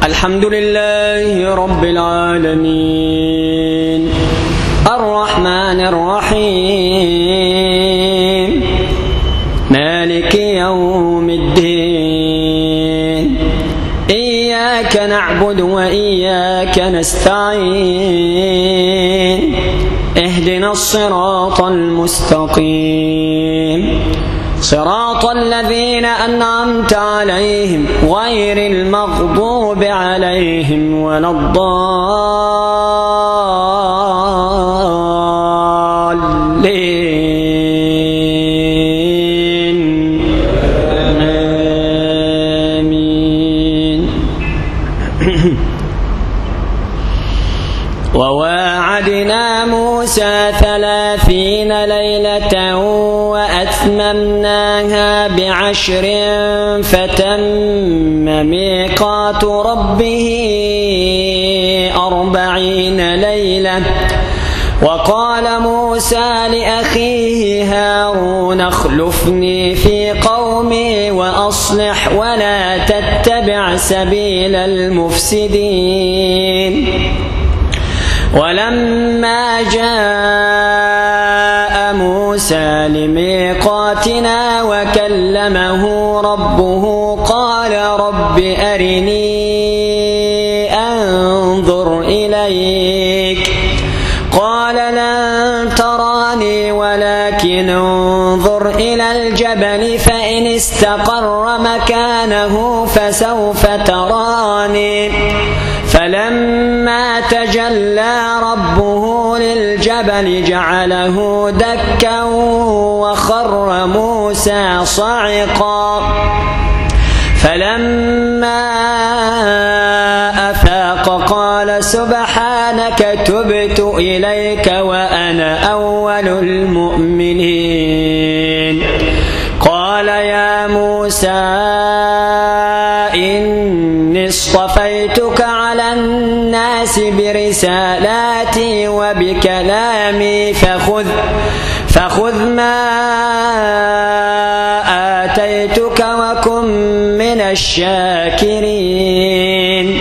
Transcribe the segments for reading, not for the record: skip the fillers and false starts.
الحمد لله رب العالمين الرحمن الرحيم مالك يوم الدين إياك نعبد وإياك نستعين اهدنا الصراط المستقيم صراط الذين أنعمت عليهم غير المغضوب عليهم ولا الضالين آمين. وواعدنا موسى 30 ليلة وأتممناها ب10 فتم ميقات ربه 40 ليلة. وقال موسى لأخيه هارون اخلفني في قومي وأصلح ولا تتبع سبيل المفسدين. ولما جاء موسى لميقاتنا وكلمه ربه قال رب أرني أنظر إليك قال لن تراني ولكن انظر إلى الجبل فإن استقر مكانه فسوف تراني. فلما تجلى ربه للجبل جعله دكا وخر موسى صعقا. فلما أفاق قال سبحانك تبت إليك وأنا أول المؤمنين. قال يا موسى إني اصطفيتك على الناس برسالاتي وبكلامي فخذ ما آتيتك وكن من الشاكرين.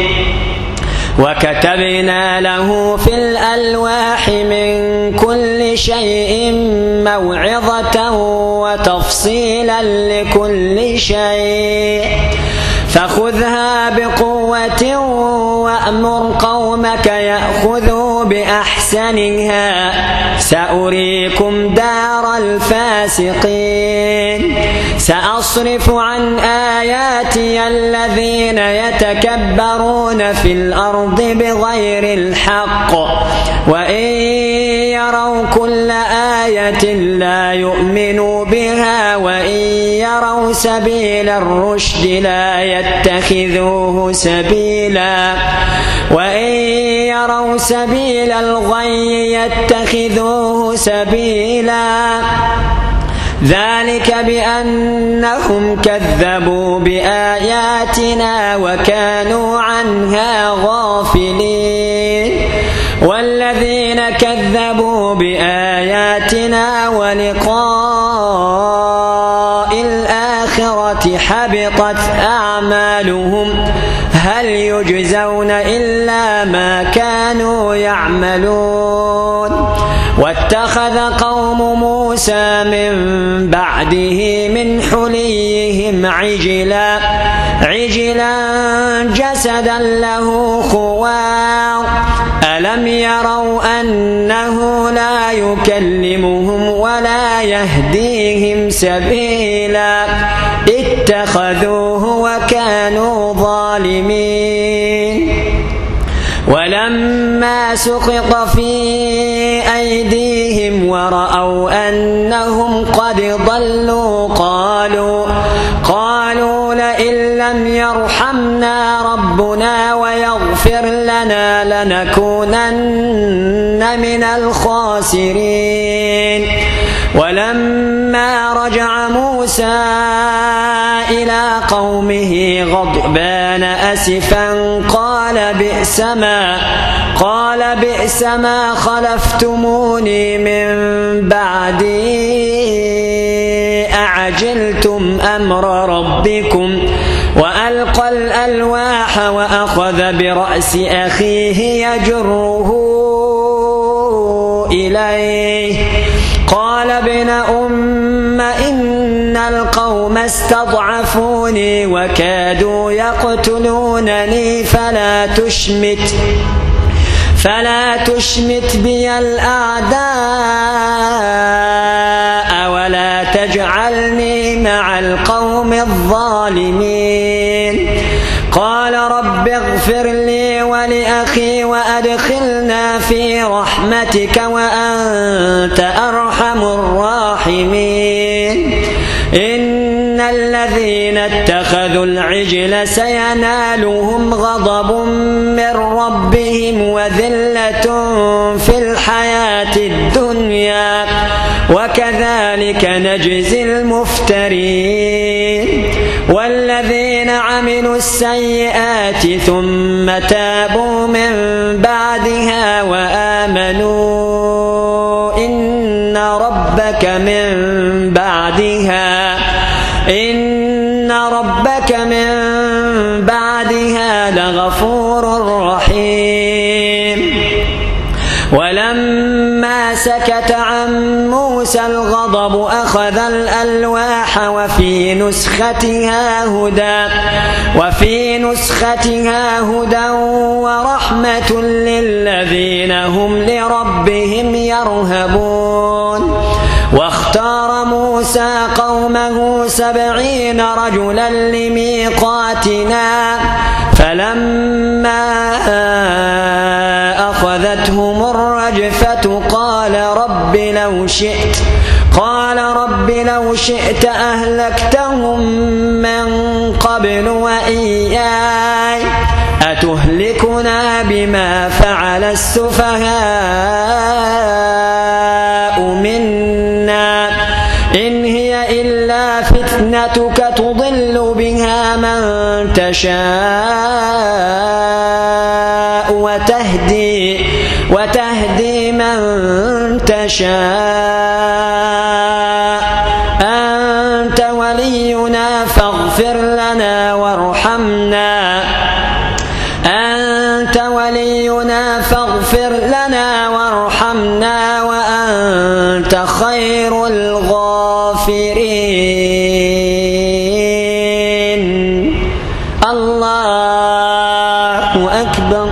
وكتبنا له في الألواح من كل شيء موعظة وتفصيلا لكل شيء فخذها بقوة وأمر قومك يأخذوا بأحسنها سأريكم دار الفاسقين. سأصرف عن آياتي الذين يتكبرون في الأرض بغير الحق وإن يروا كل آية لا يؤمنوا بها وإن يروا سبيل الرشد لا يتخذوه سبيلا وإن يروا سبيل الغي يتخذوه سبيلا. ذلك بأنهم كذبوا بآياتنا وكانوا عنها غافلين. والذين كذبوا بآياتنا ولقاء الآخرة حبطت أعمالهم هل يجزون إلا ما كانوا يعملون. واتخذ قوم موسى من بعده من حليهم عجلا جسدا له خوار ألم يروا أنه لا يكلمهم ولا يهديهم سبيلا اتخذوه وكانوا ظالمين. ولما سقط في أيديهم ورأوا أنهم قد ضلوا قالوا لئن لم يرحمنا ربنا ويغفر لنا لنكونن من الخاسرين. ولما رجع موسى إلى قومه غضبان أسفا قال بئس ما خلفتموني من بعدي أعجلتم أمر ربكم وألقى الألواح وأخذ برأس أخيه يجره إليه قال ابن أم إن القوم استضعفوني وكادوا يقتلونني فلا تشمت بي الأعداء ولا تجعلني مع القوم الظالمين. قال رب اغفر لي ولأخي وأدخلنا في رحمتك وأنت أرحم الراحمين. إن الذين اتخذوا العجل سينالهم غضب من ربهم وذلة في الحياة الدنيا وكذلك نجزي المفترين. والذين عملوا السيئات ثم تابوا من بعدها وآمنوا إن ربك من بعدها لغفور رحيم. ولما سكت عن موسى الغضب أخذ الألواح وفي نسختها هدى ورحمة للذين هم لربهم يرهبون. واختار موسى قومه 70 رجلا لميقاتنا فلما أخذتهم الرجفة قال رب لو شئت أهلكتهم من قبل وإياي أتهلكنا بما فعل السفهاء منا إن هي إلا فتنتك تضل بها من تشاء وتهدي من تشاء أنت ولينا فاغفر لنا وارحمنا وأنت خير الغافرين. الله أكبر.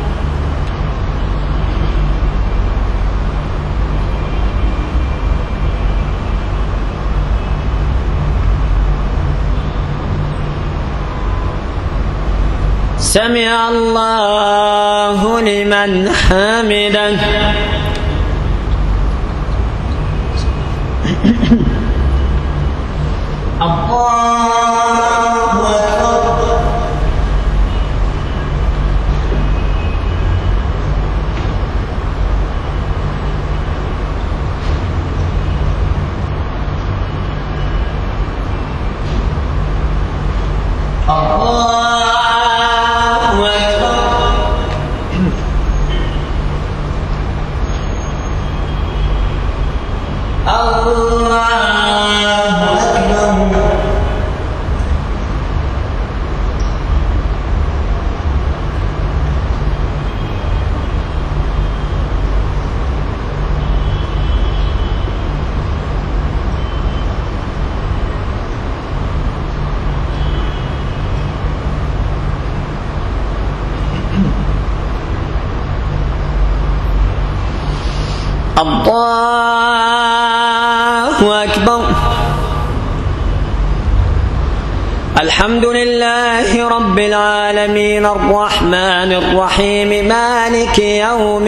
سمع الله لمن حمده. الله أكبر. الحمد لله رب العالمين الرحمن الرحيم مالك يوم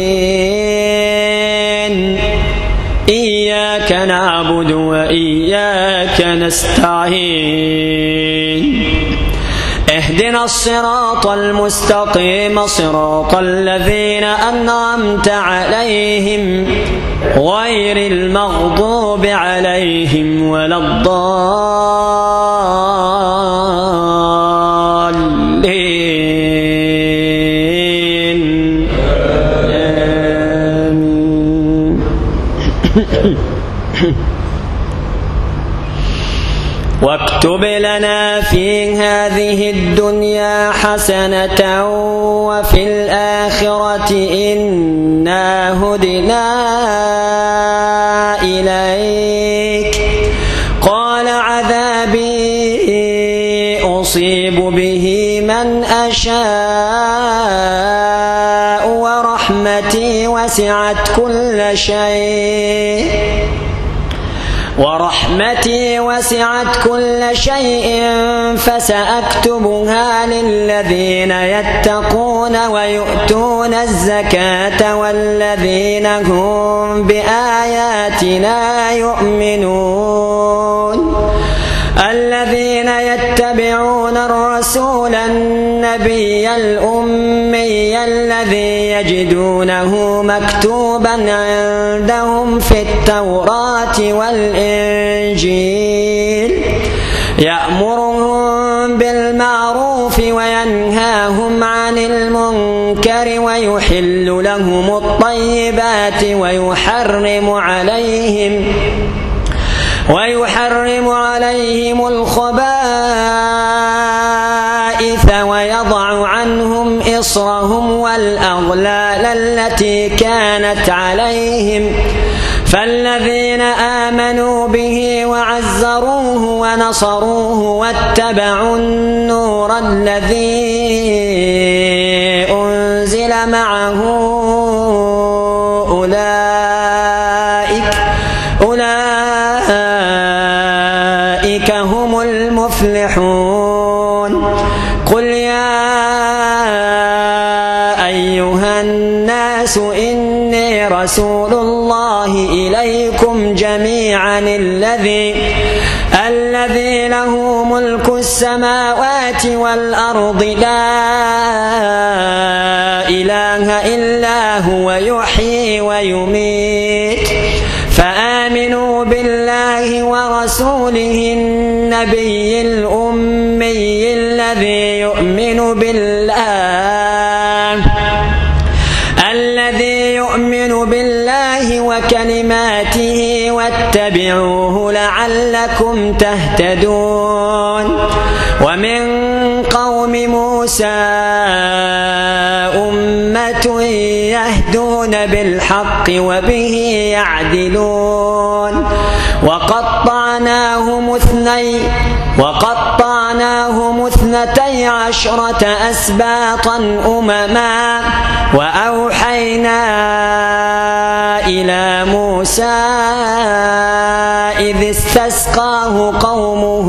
الدين. إياك نعبد وإياك نستعين. اهدنا الصراط المستقيم صراط الذين أنعمت عليهم غير المغضوب عليهم ولا الضالين. آمين. واكتب لنا في هذه الدنيا حسنة وفي الآخرة إنا هدنا إليك. قال عذابي أصيب به من أشاء ورحمتي وسعت كل شيء فسأكتبها للذين يتقون ويؤتون الزكاة والذين هم بآياتنا يؤمنون. الذين يتبعون الرسول النبي الأمي الذي يجدونه مكتوبا عندهم في التوراة والإنجيل يأمرهم بالمعروف وينهاهم عن المنكر ويحل لهم الطيبات ويحرم عليهم الخبائث ويضع عنهم إصرهم والأغلال التي كانت عليهم. فالذين آمنوا به وعزروه ونصروه واتبعوا النور الذي أنزل معه أولئك هم المفلحون. قل يا أيها الناس إني رسول الله إليكم جميعا الذي له ملك السماوات والأرض لا إله إلا هو يحيي ويميت. فآمنوا بالله ورسوله النبي الأمي الذي يؤمن بالله وكلماته واتبعوه لعلكم تهتدون. ومن قوم موسى أمة يهدون بالحق وبه يعدلون. وقطعناهم 12 أسباطا أمما وأوحينا إلى موسى إذ استسقاه قومه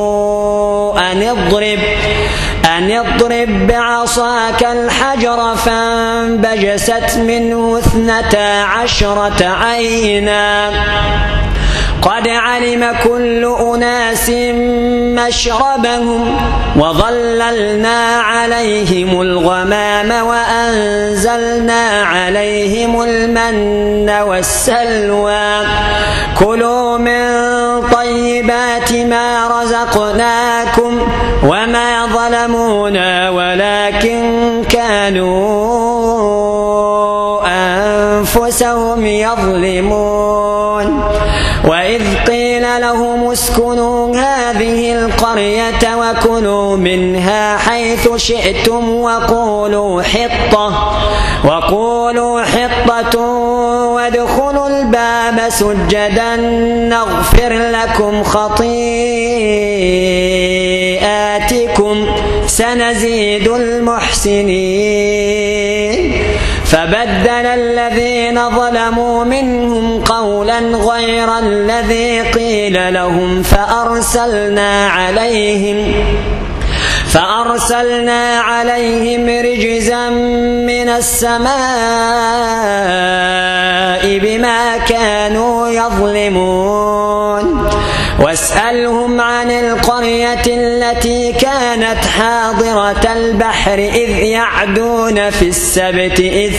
أن اضرب بعصاك الحجر فانبجست منه 12 عينا قد علم كل أناس مشربهم وظللنا عليهم الغمام وأنزلنا عليهم المن والسلوى كلوا من طيبات ما رزقناكم وما ظلمونا ولكن كانوا أنفسهم يظلمون. وإذ قيل لهم اسكنوا هذه القرية وكلوا منها حيث شئتم وقولوا حطة وادخلوا الباب سجدا نغفر لكم خطيئاتكم سنزيد المحسنين. فبدل الذين ظلموا منهم قولا غير الذي قيل لهم فأرسلنا عليهم رجزا من السماء بما كانوا يظلمون. واسألهم عن القرية التي كانت حاضرة البحر إذ يعدون في السبت إذ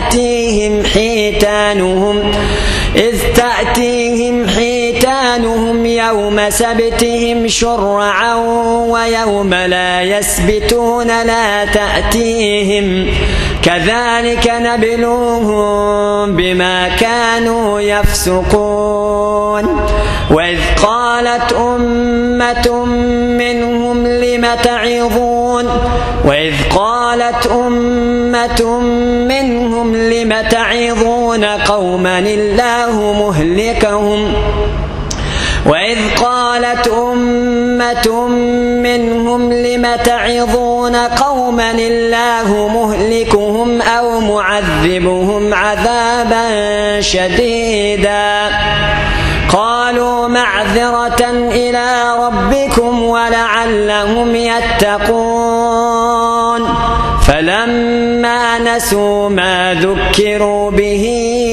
تأتيهم حيتانهم يوم سبتهم شرعا ويوم لا يسبتون لا تأتيهم كذلك نبلوهم بما كانوا يفسقون. وإذ قالت أمة منهم لم تعظون وإذ قالت أمة منهم لم تعظون قوما الله مهلكهم وإذ قالت أمة منهم لم تعظون قوما الله مهلكهم أو معذبهم عذابا شديدا قالوا معذرة إلى ربكم ولعلهم يتقون فلما نسوا ما ذكروا به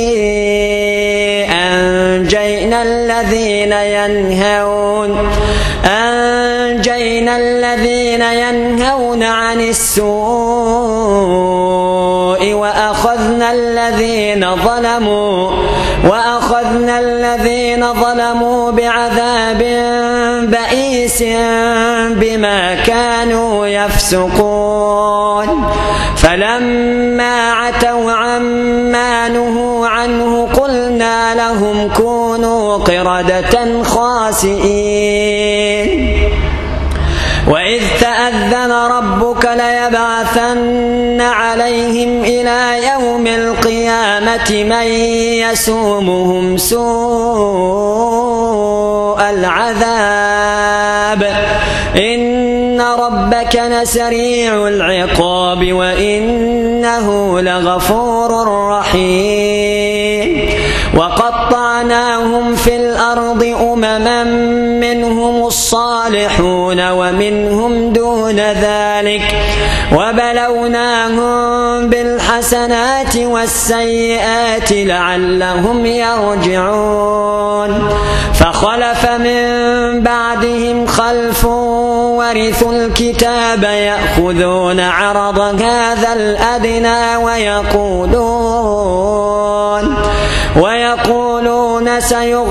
أنجينا الذين ينهون عن السوء وأخذنا الذين ظلموا بعذاب بئيس بما كانوا يفسقون فلما عتوا عما نهوا عنه قلنا لهم كونوا قردة خاسئين وإذ تأذن ربك ليبعثن عليهم إلى يوم القيامة من يسومهم سوء العذاب إن ربك لسريع العقاب وإنه لغفور رحيم وقطعناهم في الأرض أمما منهم الصالحون ومنهم دون ذلك وبلوناهم بالحسنات والسيئات لعلهم يرجعون فخلف من بعدهم خلف ورثوا الكتاب يأخذون عرض هذا الأدنى ويقولون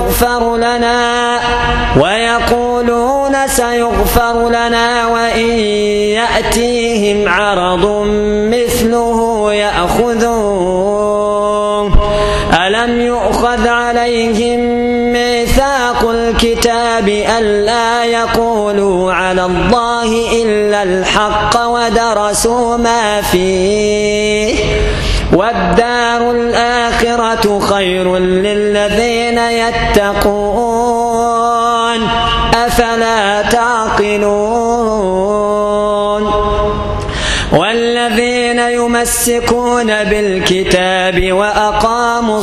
سيغفر لنا وإن يأتيهم عرض مثله يأخذوه ألم يؤخذ عليهم ميثاق الكتاب ألا يقولوا على الله إلا الحق ودرسوا ما فيه والدار الآخرة خير للذين يتقون أفلا تعقلون والذين يمسكون بالكتاب وأقاموا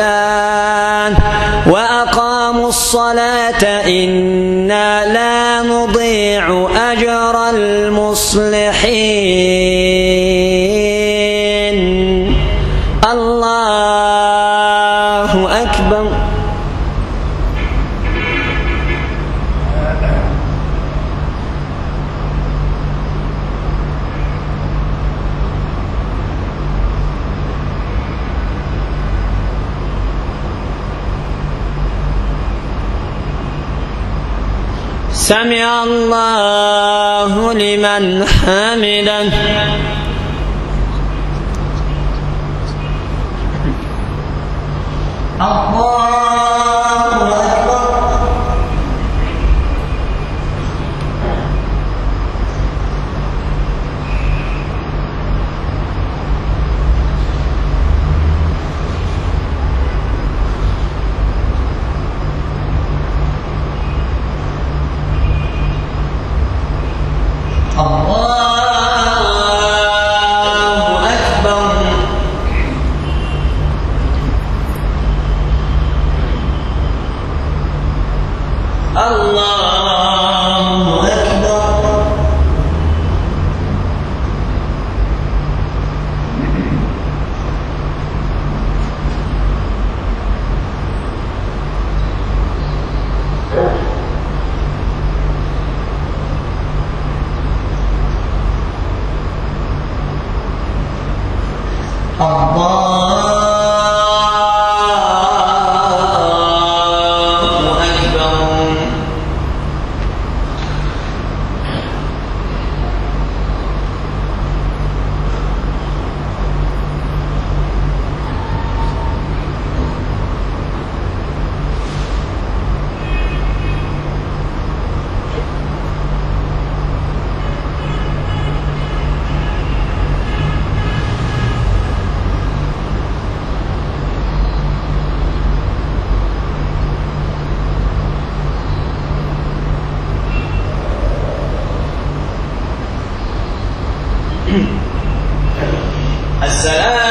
الصلاة إنا لا نضيع أجر المصلحين الله أكبر سمع الله لمن حمده السلام